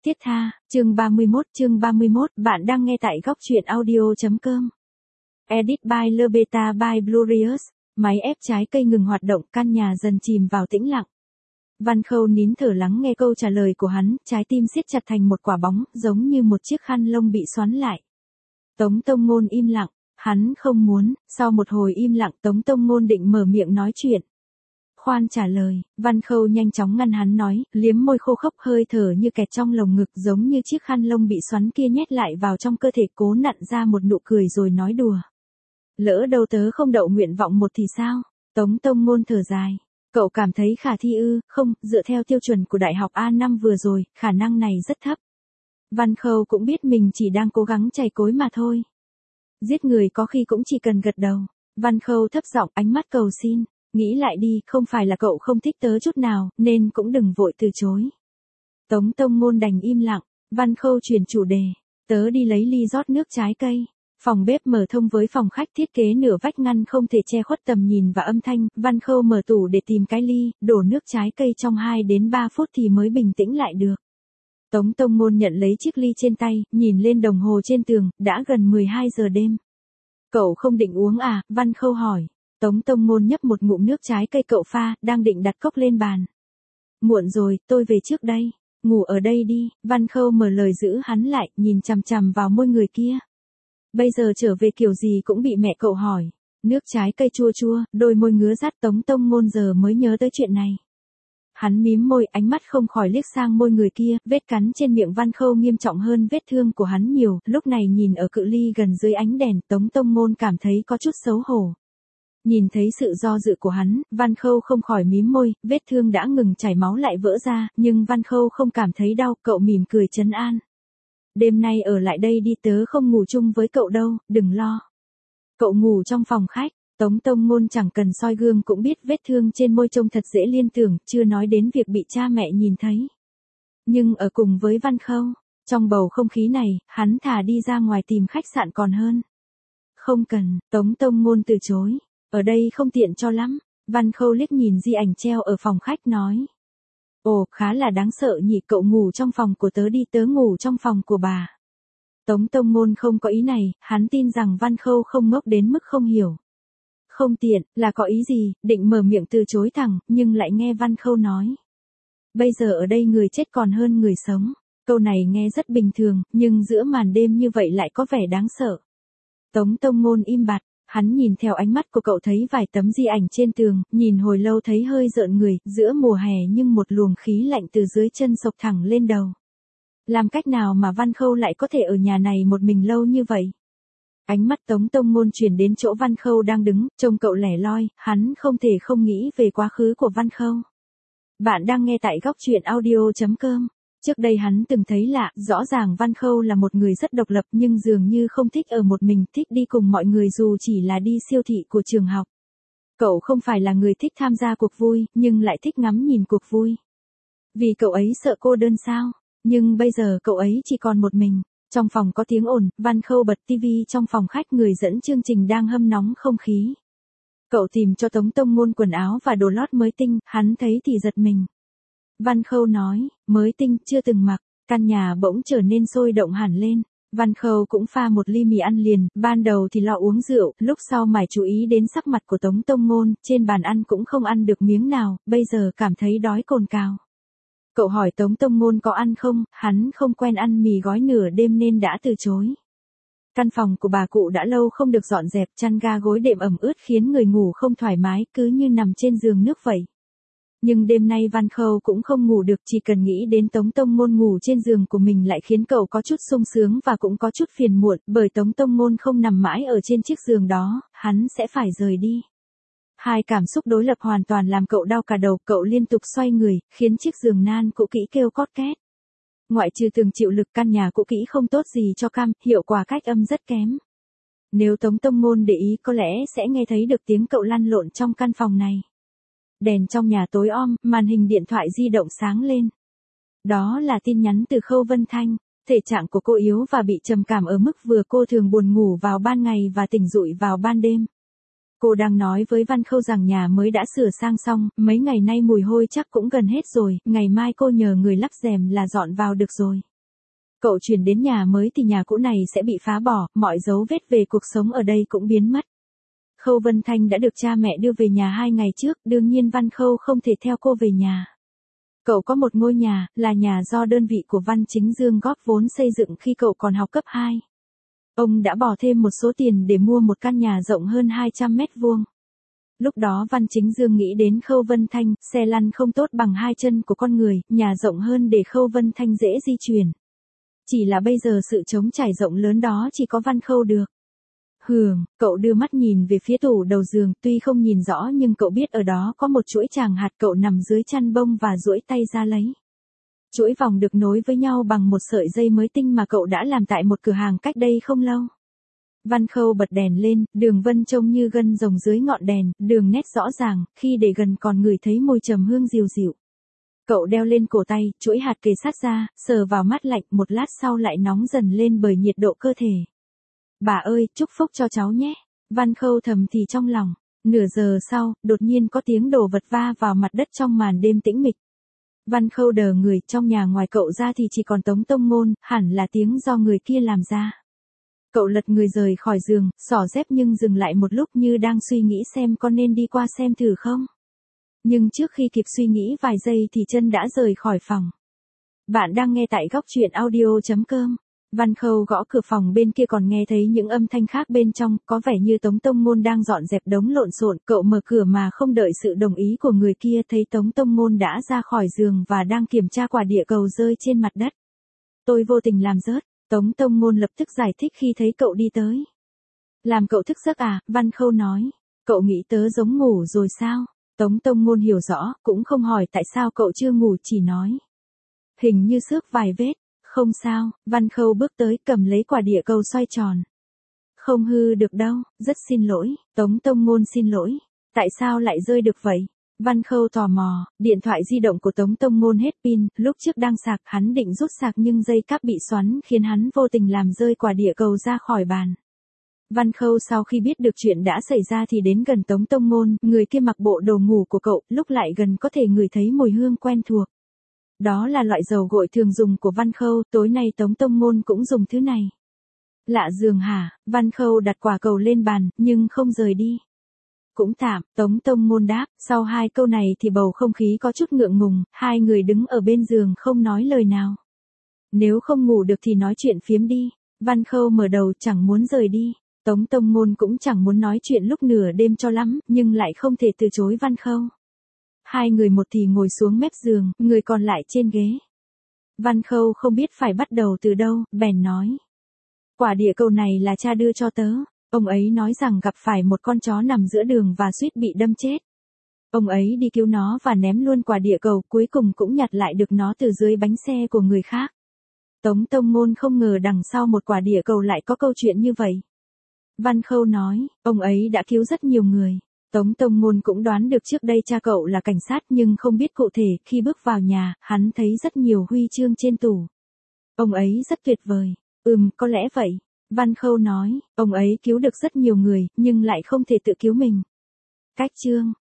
Tiết tha, chương 31, bạn đang nghe tại góc truyện audio.com. Edit by Lebeta by Glorious, máy ép trái cây ngừng hoạt động, căn nhà dần chìm vào tĩnh lặng. Văn Khâu nín thở lắng nghe câu trả lời của hắn, trái tim siết chặt thành một quả bóng, giống như một chiếc khăn lông bị xoắn lại. Tống Tông Ngôn im lặng, hắn không muốn, sau một hồi im lặng Tống Tông Ngôn định mở miệng nói chuyện. Khoan trả lời, Văn Khâu nhanh chóng ngăn hắn nói, liếm môi khô khốc hơi thở như kẹt trong lồng ngực giống như chiếc khăn lông bị xoắn kia nhét lại vào trong cơ thể cố nặn ra một nụ cười rồi nói đùa. Lỡ đâu tớ không đậu nguyện vọng một thì sao? Tống Tông Ngôn thở dài. Cậu cảm thấy khả thi ư? Không, dựa theo tiêu chuẩn của đại học A5 vừa rồi, khả năng này rất thấp. Văn Khâu cũng biết mình chỉ đang cố gắng chày cối mà thôi. Giết người có khi cũng chỉ cần gật đầu. Văn Khâu thấp giọng ánh mắt cầu xin. Nghĩ lại đi, không phải là cậu không thích tớ chút nào, nên cũng đừng vội từ chối. Tống Tông Ngôn đành im lặng, Văn Khâu chuyển chủ đề. Tớ đi lấy ly rót nước trái cây. Phòng bếp mở thông với phòng khách, thiết kế nửa vách ngăn không thể che khuất tầm nhìn và âm thanh. Văn Khâu mở tủ để tìm cái ly, đổ nước trái cây trong 2 đến 3 phút thì mới bình tĩnh lại được. Tống Tông Ngôn nhận lấy chiếc ly trên tay, nhìn lên đồng hồ trên tường, đã gần 12 giờ đêm. Cậu không định uống à? Văn Khâu hỏi. Tống Tông Ngôn nhấp một ngụm nước trái cây cậu pha, đang định đặt cốc lên bàn. Muộn rồi, tôi về trước đây. Ngủ ở đây đi. Văn Khâu mở lời giữ hắn lại, nhìn chằm chằm vào môi người kia. Bây giờ trở về kiểu gì cũng bị mẹ cậu hỏi. Nước trái cây chua chua, đôi môi ngứa rát. Tống Tông Ngôn giờ mới nhớ tới chuyện này. Hắn mím môi, ánh mắt không khỏi liếc sang môi người kia, vết cắn trên miệng Văn Khâu nghiêm trọng hơn vết thương của hắn nhiều, lúc này nhìn ở cự ly gần dưới ánh đèn, Tống Tông Ngôn cảm thấy có chút xấu hổ. Nhìn thấy sự do dự của hắn, Văn Khâu không khỏi mím môi, vết thương đã ngừng chảy máu lại vỡ ra, nhưng Văn Khâu không cảm thấy đau, cậu mỉm cười trấn an. Đêm nay ở lại đây đi, tớ không ngủ chung với cậu đâu, đừng lo. Cậu ngủ trong phòng khách. Tống Tông Ngôn chẳng cần soi gương cũng biết vết thương trên môi trông thật dễ liên tưởng, chưa nói đến việc bị cha mẹ nhìn thấy. Nhưng ở cùng với Văn Khâu, trong bầu không khí này, hắn thà đi ra ngoài tìm khách sạn còn hơn. Không cần, Tống Tông Ngôn từ chối. Ở đây không tiện cho lắm. Văn Khâu liếc nhìn di ảnh treo ở phòng khách nói. Ồ, khá là đáng sợ nhỉ, cậu ngủ trong phòng của tớ đi, tớ ngủ trong phòng của bà. Tống Tông Ngôn không có ý này, hắn tin rằng Văn Khâu không ngốc đến mức không hiểu. Không tiện, là có ý gì, định mở miệng từ chối thẳng, nhưng lại nghe Văn Khâu nói. Bây giờ ở đây người chết còn hơn người sống. Câu này nghe rất bình thường, nhưng giữa màn đêm như vậy lại có vẻ đáng sợ. Tống Tông Ngôn im bặt. Hắn nhìn theo ánh mắt của cậu thấy vài tấm di ảnh trên tường, nhìn hồi lâu thấy hơi rợn người, giữa mùa hè nhưng một luồng khí lạnh từ dưới chân xộc thẳng lên đầu. Làm cách nào mà Văn Khâu lại có thể ở nhà này một mình lâu như vậy? Ánh mắt Tống Tông Ngôn chuyển đến chỗ Văn Khâu đang đứng, trông cậu lẻ loi, hắn không thể không nghĩ về quá khứ của Văn Khâu. Bạn đang nghe tại góc truyện audio.com. Trước đây hắn từng thấy lạ, rõ ràng Văn Khâu là một người rất độc lập nhưng dường như không thích ở một mình, thích đi cùng mọi người dù chỉ là đi siêu thị của trường học. Cậu không phải là người thích tham gia cuộc vui, nhưng lại thích ngắm nhìn cuộc vui. Vì cậu ấy sợ cô đơn sao? Nhưng bây giờ cậu ấy chỉ còn một mình. Trong phòng có tiếng ồn, Văn Khâu bật tivi trong phòng khách, người dẫn chương trình đang hâm nóng không khí. Cậu tìm cho Tống Tông Ngôn quần áo và đồ lót mới tinh, hắn thấy thì giật mình. Văn Khâu nói, mới tinh, chưa từng mặc, căn nhà bỗng trở nên sôi động hẳn lên. Văn Khâu cũng pha một ly mì ăn liền, ban đầu thì lo uống rượu, lúc sau mải chú ý đến sắc mặt của Tống Tông Ngôn, trên bàn ăn cũng không ăn được miếng nào, bây giờ cảm thấy đói cồn cào. Cậu hỏi Tống Tông Ngôn có ăn không, hắn không quen ăn mì gói nửa đêm nên đã từ chối. Căn phòng của bà cụ đã lâu không được dọn dẹp, chăn ga gối đệm ẩm ướt khiến người ngủ không thoải mái, cứ như nằm trên giường nước vậy. Nhưng đêm nay Văn Khâu cũng không ngủ được, chỉ cần nghĩ đến Tống Tông Ngôn ngủ trên giường của mình lại khiến cậu có chút sung sướng và cũng có chút phiền muộn, bởi Tống Tông Ngôn không nằm mãi ở trên chiếc giường đó, hắn sẽ phải rời đi. Hai cảm xúc đối lập hoàn toàn làm cậu đau cả đầu, cậu liên tục xoay người, khiến chiếc giường nan cũ kỹ kêu cót két. Ngoại trừ tường chịu lực, căn nhà cũ kỹ không tốt gì cho cam, hiệu quả cách âm rất kém. Nếu Tống Tông Ngôn để ý có lẽ sẽ nghe thấy được tiếng cậu lăn lộn trong căn phòng này. Đèn trong nhà tối om, màn hình điện thoại di động sáng lên. Đó là tin nhắn từ Khâu Vân Thanh. Thể trạng của cô yếu và bị trầm cảm ở mức vừa, cô thường buồn ngủ vào ban ngày và tỉnh dụi vào ban đêm. Cô đang nói với Văn Khâu rằng nhà mới đã sửa sang xong, mấy ngày nay mùi hôi chắc cũng gần hết rồi, ngày mai cô nhờ người lắp rèm là dọn vào được rồi. Cậu chuyển đến nhà mới thì nhà cũ này sẽ bị phá bỏ, mọi dấu vết về cuộc sống ở đây cũng biến mất. Khâu Vân Thanh đã được cha mẹ đưa về nhà 2 ngày trước, đương nhiên Văn Khâu không thể theo cô về nhà. Cậu có một ngôi nhà, là nhà do đơn vị của Văn Chính Dương góp vốn xây dựng khi cậu còn học cấp 2. Ông đã bỏ thêm một số tiền để mua một căn nhà rộng hơn 200 mét vuông. Lúc đó Văn Chính Dương nghĩ đến Khâu Vân Thanh, xe lăn không tốt bằng 2 chân của con người, nhà rộng hơn để Khâu Vân Thanh dễ di chuyển. Chỉ là bây giờ sự trống trải rộng lớn đó chỉ có Văn Khâu được. Cậu đưa mắt nhìn về phía tủ đầu giường, tuy không nhìn rõ nhưng cậu biết ở đó có một chuỗi tràng hạt, cậu nằm dưới chăn bông và duỗi tay ra lấy. Chuỗi vòng được nối với nhau bằng một sợi dây mới tinh mà cậu đã làm tại một cửa hàng cách đây không lâu. Văn Khâu bật đèn lên, đường vân trông như gân rồng dưới ngọn đèn, đường nét rõ ràng, khi để gần còn ngửi thấy mùi trầm hương dịu dịu. Cậu đeo lên cổ tay, chuỗi hạt kề sát ra, sờ vào mát lạnh, một lát sau lại nóng dần lên bởi nhiệt độ cơ thể. Bà ơi, chúc phúc cho cháu nhé. Văn Khâu thầm thì trong lòng. Nửa giờ sau, đột nhiên có tiếng đồ vật va vào mặt đất trong màn đêm tĩnh mịch. Văn Khâu đờ người, trong nhà ngoài cậu ra thì chỉ còn Tống Tông Ngôn, hẳn là tiếng do người kia làm ra. Cậu lật người rời khỏi giường, xỏ dép nhưng dừng lại một lúc như đang suy nghĩ xem có nên đi qua xem thử không. Nhưng trước khi kịp suy nghĩ vài giây thì chân đã rời khỏi phòng. Bạn đang nghe tại góc truyện audio.com. Văn Khâu gõ cửa phòng bên kia còn nghe thấy những âm thanh khác bên trong, có vẻ như Tống Tông Ngôn đang dọn dẹp đống lộn xộn. Cậu mở cửa mà không đợi sự đồng ý của người kia, thấy Tống Tông Ngôn đã ra khỏi giường và đang kiểm tra quả địa cầu rơi trên mặt đất. Tôi vô tình làm rớt. Tống Tông Ngôn lập tức giải thích khi thấy cậu đi tới. Làm cậu thức giấc à? Văn Khâu nói. Cậu nghĩ tớ giống ngủ rồi sao? Tống Tông Ngôn hiểu rõ, cũng không hỏi tại sao cậu chưa ngủ, chỉ nói. Hình như xước vài vết. Không sao, Văn Khâu bước tới cầm lấy quả địa cầu xoay tròn. Không hư được đâu, rất xin lỗi. Tống Tông Ngôn xin lỗi. Tại sao lại rơi được vậy? Văn Khâu tò mò, điện thoại di động của Tống Tông Ngôn hết pin, lúc trước đang sạc, hắn định rút sạc nhưng dây cáp bị xoắn khiến hắn vô tình làm rơi quả địa cầu ra khỏi bàn. Văn Khâu sau khi biết được chuyện đã xảy ra thì đến gần Tống Tông Ngôn, người kia mặc bộ đồ ngủ của cậu, lúc lại gần có thể ngửi thấy mùi hương quen thuộc. Đó là loại dầu gội thường dùng của Văn Khâu, tối nay Tống Tông Ngôn cũng dùng thứ này. Lạ giường hả? Văn Khâu đặt quả cầu lên bàn, nhưng không rời đi. Cũng tạm, Tống Tông Ngôn đáp, sau 2 câu này thì bầu không khí có chút ngượng ngùng, hai người đứng ở bên giường không nói lời nào. Nếu không ngủ được thì nói chuyện phiếm đi. Văn Khâu mở đầu chẳng muốn rời đi. Tống Tông Ngôn cũng chẳng muốn nói chuyện lúc nửa đêm cho lắm, nhưng lại không thể từ chối Văn Khâu. Hai người một thì ngồi xuống mép giường, người còn lại trên ghế. Văn Khâu không biết phải bắt đầu từ đâu, bèn nói. Quả địa cầu này là cha đưa cho tớ. Ông ấy nói rằng gặp phải một con chó nằm giữa đường và suýt bị đâm chết. Ông ấy đi cứu nó và ném luôn quả địa cầu, cuối cùng cũng nhặt lại được nó từ dưới bánh xe của người khác. Tống Tông Ngôn không ngờ đằng sau một quả địa cầu lại có câu chuyện như vậy. Văn Khâu nói, ông ấy đã cứu rất nhiều người. Tống Tông Ngôn cũng đoán được trước đây cha cậu là cảnh sát nhưng không biết cụ thể, khi bước vào nhà, hắn thấy rất nhiều huy chương trên tủ. Ông ấy rất tuyệt vời. Có lẽ vậy. Văn Khâu nói, ông ấy cứu được rất nhiều người, nhưng lại không thể tự cứu mình. Cách chương